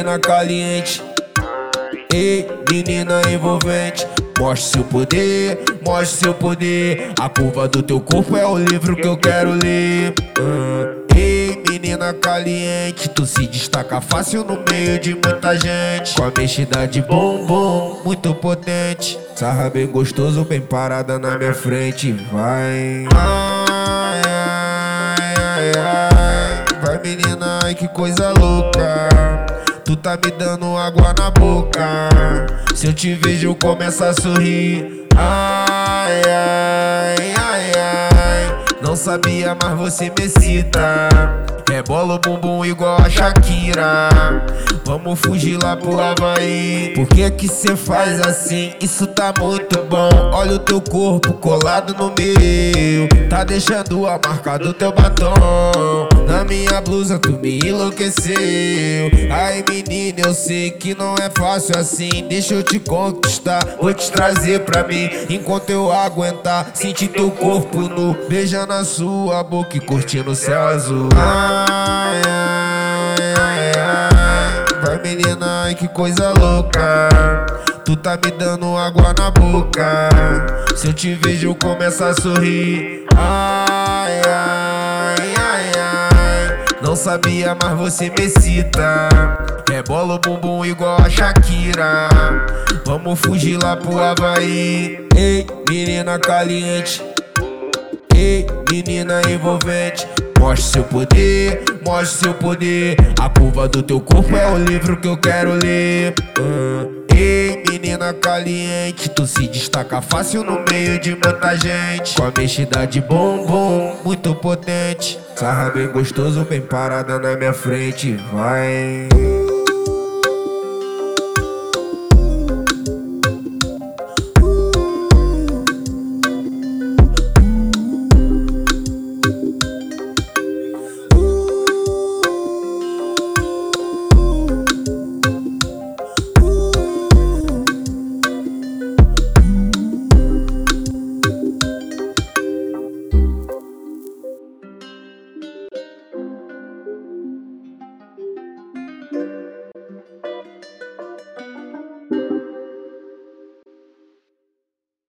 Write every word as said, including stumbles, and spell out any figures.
menina caliente. Ei, menina envolvente. Mostre seu poder, mostre seu poder. A curva do teu corpo é o livro que eu quero ler. Hum. Ei, menina caliente, tu se destaca fácil no meio de muita gente. Com a mexida de bumbum, muito potente. Sarra bem gostoso, bem parada na minha frente. Vai. Ai, ai, ai, ai. Vai, menina, ai que coisa louca. Tu tá me dando água na boca. Se eu te vejo eu começo a sorrir. Ai, ai, ai, ai. Não sabia, mas você me excita. Rebola o bumbum igual a Shakira. Vamos fugir lá pro Havaí. Por que que cê faz assim? Isso tá muito bom. Olha o teu corpo colado no meu. Tá deixando a marca do teu batom. Na minha blusa tu me enlouqueceu. Ai menina, eu sei que não é fácil assim. Deixa eu te conquistar, vou te trazer pra mim. Enquanto eu aguentar, sentir teu corpo nu, beijando a sua boca e curtindo o céu azul. Ai, ai, ai, ai. Vai menina, ai que coisa louca. Tu tá me dando água na boca. Se eu te vejo eu começo a sorrir. Ai, ai, ai, ai. Não sabia, mas você me excita. Rebola o bumbum igual a Shakira. Vamos fugir lá pro Havaí. Ei, menina caliente. Ei, menina envolvente. Mostre seu poder, mostre seu poder. A curva do teu corpo é o livro que eu quero ler. Hum. Ei, menina caliente, tu se destaca fácil no meio de muita gente. Com a mexida de bumbum, muito potente. Sarra bem gostoso, bem parada na minha frente. Vai.